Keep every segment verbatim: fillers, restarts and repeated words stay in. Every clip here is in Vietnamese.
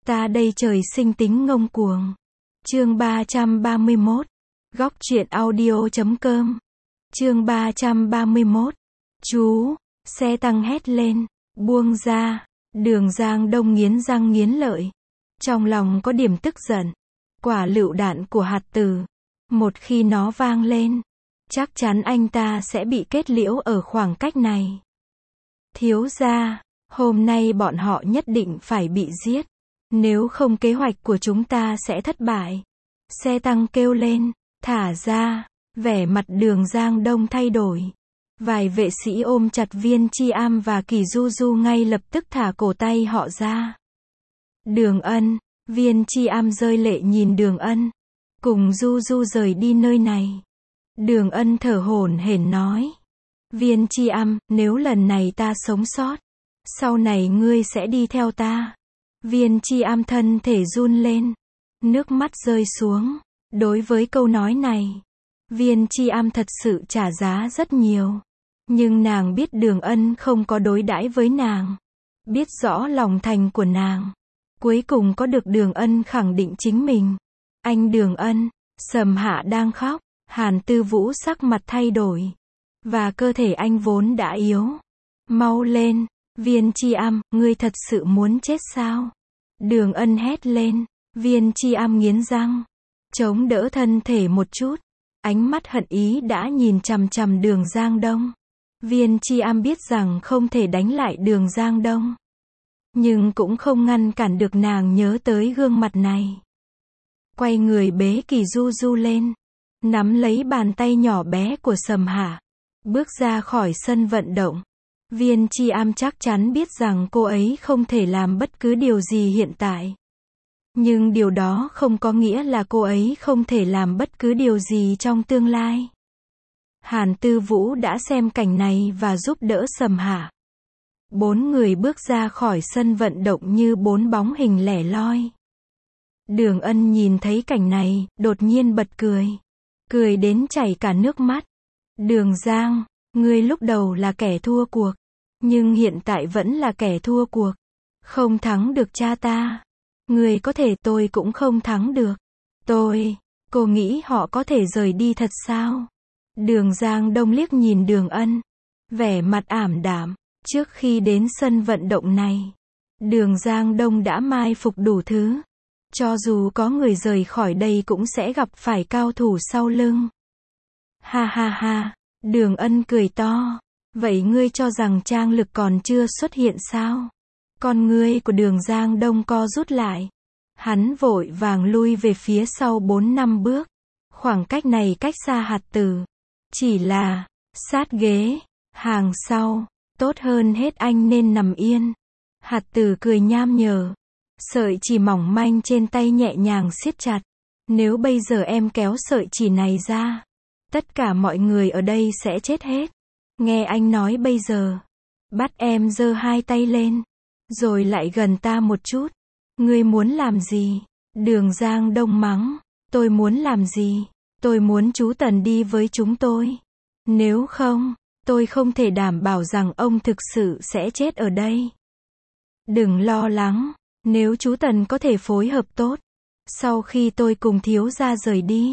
Ta đây trời sinh tính ngông cuồng. Chương ba trăm ba mươi mốt. Góc truyện audio chấm com. Chương ba trăm ba mươi mốt. Chú, xe tăng hét lên, buông ra. Đường Giang Đông nghiến răng nghiến lợi. Trong lòng có điểm tức giận. Quả lựu đạn của hạt tử. Một khi nó vang lên, chắc chắn anh ta sẽ bị kết liễu ở khoảng cách này. Thiếu gia, hôm nay bọn họ nhất định phải bị giết. Nếu không kế hoạch của chúng ta sẽ thất bại. Xe tăng kêu lên, thả ra. Vẻ mặt Đường Giang Đông thay đổi. Vài vệ sĩ ôm chặt Viên Chi Am và Kỳ Du Du ngay lập tức thả cổ tay họ ra. Đường Ân, Viên Chi Am rơi lệ nhìn Đường Ân. Cùng Du Du rời đi nơi này. Đường Ân thở hổn hển nói. Viên Chi Am, nếu lần này ta sống sót, sau này ngươi sẽ đi theo ta. Viên Chi Am thân thể run lên. Nước mắt rơi xuống. Đối với câu nói này, Viên Chi Am thật sự trả giá rất nhiều. Nhưng nàng biết Đường Ân không có đối đãi với nàng. Biết rõ lòng thành của nàng. Cuối cùng có được Đường Ân khẳng định chính mình. Anh Đường Ân, Sầm Hạ đang khóc. Hàn Tư Vũ sắc mặt thay đổi. Và cơ thể anh vốn đã yếu. Mau lên, Viên Chi Am, ngươi thật sự muốn chết sao? Đường Ân hét lên. Viên Chi Am nghiến răng. Chống đỡ thân thể một chút. Ánh mắt hận ý đã nhìn chằm chằm Đường Giang Đông. Viên Chi Am biết rằng không thể đánh lại Đường Giang Đông. Nhưng cũng không ngăn cản được nàng nhớ tới gương mặt này. Quay người bế Kỳ Du Du lên. Nắm lấy bàn tay nhỏ bé của Sầm Hạ. Bước ra khỏi sân vận động. Viên Chi Am chắc chắn biết rằng cô ấy không thể làm bất cứ điều gì hiện tại. Nhưng điều đó không có nghĩa là cô ấy không thể làm bất cứ điều gì trong tương lai. Hàn Tư Vũ đã xem cảnh này và giúp đỡ Sầm Hạ. Bốn người bước ra khỏi sân vận động như bốn bóng hình lẻ loi. Đường Ân nhìn thấy cảnh này, đột nhiên bật cười. Cười đến chảy cả nước mắt. Đường Giang, ngươi lúc đầu là kẻ thua cuộc. Nhưng hiện tại vẫn là kẻ thua cuộc. Không thắng được cha ta. Ngươi có thể, tôi cũng không thắng được. Tôi, cô nghĩ họ có thể rời đi thật sao? Đường Giang Đông liếc nhìn Đường Ân. Vẻ mặt ảm đạm. Trước khi đến sân vận động này, Đường Giang Đông đã mai phục đủ thứ. Cho dù có người rời khỏi đây cũng sẽ gặp phải cao thủ sau lưng. Ha ha ha, Đường Ân cười to. Vậy ngươi cho rằng Trang Lực còn chưa xuất hiện sao? Con ngươi của Đường Giang Đông co rút lại. Hắn vội vàng lui về phía sau bốn năm bước. Khoảng cách này cách xa hạt tử. Chỉ là, sát ghế, hàng sau, tốt hơn hết anh nên nằm yên. Hạt tử cười nham nhở. Sợi chỉ mỏng manh trên tay nhẹ nhàng siết chặt. Nếu bây giờ em kéo sợi chỉ này ra, tất cả mọi người ở đây sẽ chết hết. Nghe anh nói bây giờ. Bắt em giơ hai tay lên. Rồi lại gần ta một chút. Ngươi muốn làm gì? Đường Giang Đông mắng. Tôi muốn làm gì? Tôi muốn chú Tần đi với chúng tôi. Nếu không, tôi không thể đảm bảo rằng ông thực sự sẽ chết ở đây. Đừng lo lắng. Nếu chú Tần có thể phối hợp tốt, sau khi tôi cùng thiếu gia rời đi,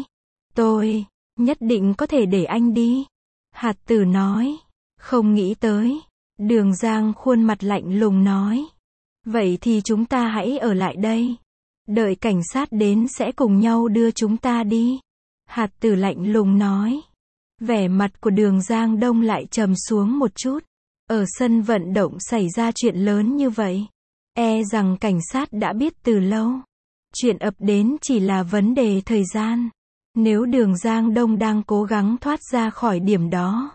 tôi nhất định có thể để anh đi. Hạt tử nói. Không nghĩ tới. Đường Giang khuôn mặt lạnh lùng nói. Vậy thì chúng ta hãy ở lại đây. Đợi cảnh sát đến sẽ cùng nhau đưa chúng ta đi. Hạt tử lạnh lùng nói. Vẻ mặt của Đường Giang Đông lại trầm xuống một chút. Ở sân vận động xảy ra chuyện lớn như vậy. E rằng cảnh sát đã biết từ lâu. Chuyện ập đến chỉ là vấn đề thời gian. Nếu Đường Giang Đông đang cố gắng thoát ra khỏi điểm đó,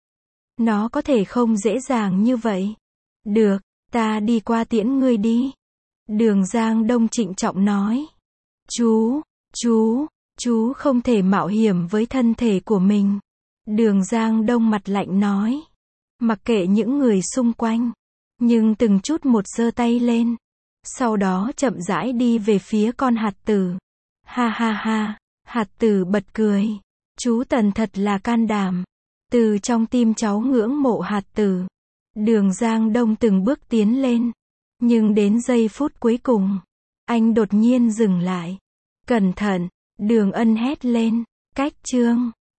nó có thể không dễ dàng như vậy. Được, ta đi qua tiễn ngươi đi. Đường Giang Đông trịnh trọng nói. Chú, chú, chú không thể mạo hiểm với thân thể của mình. Đường Giang Đông mặt lạnh nói. Mặc kệ những người xung quanh. Nhưng từng chút một giơ tay lên. Sau đó chậm rãi đi về phía con hạt tử. Ha ha ha, hạt tử bật cười. Chú Tần thật là can đảm. Từ trong tim cháu ngưỡng mộ hạt tử. Đường Giang Đông từng bước tiến lên. Nhưng đến giây phút cuối cùng, Anh đột nhiên dừng lại. Cẩn thận, Đường Ân hét lên. Cách Trương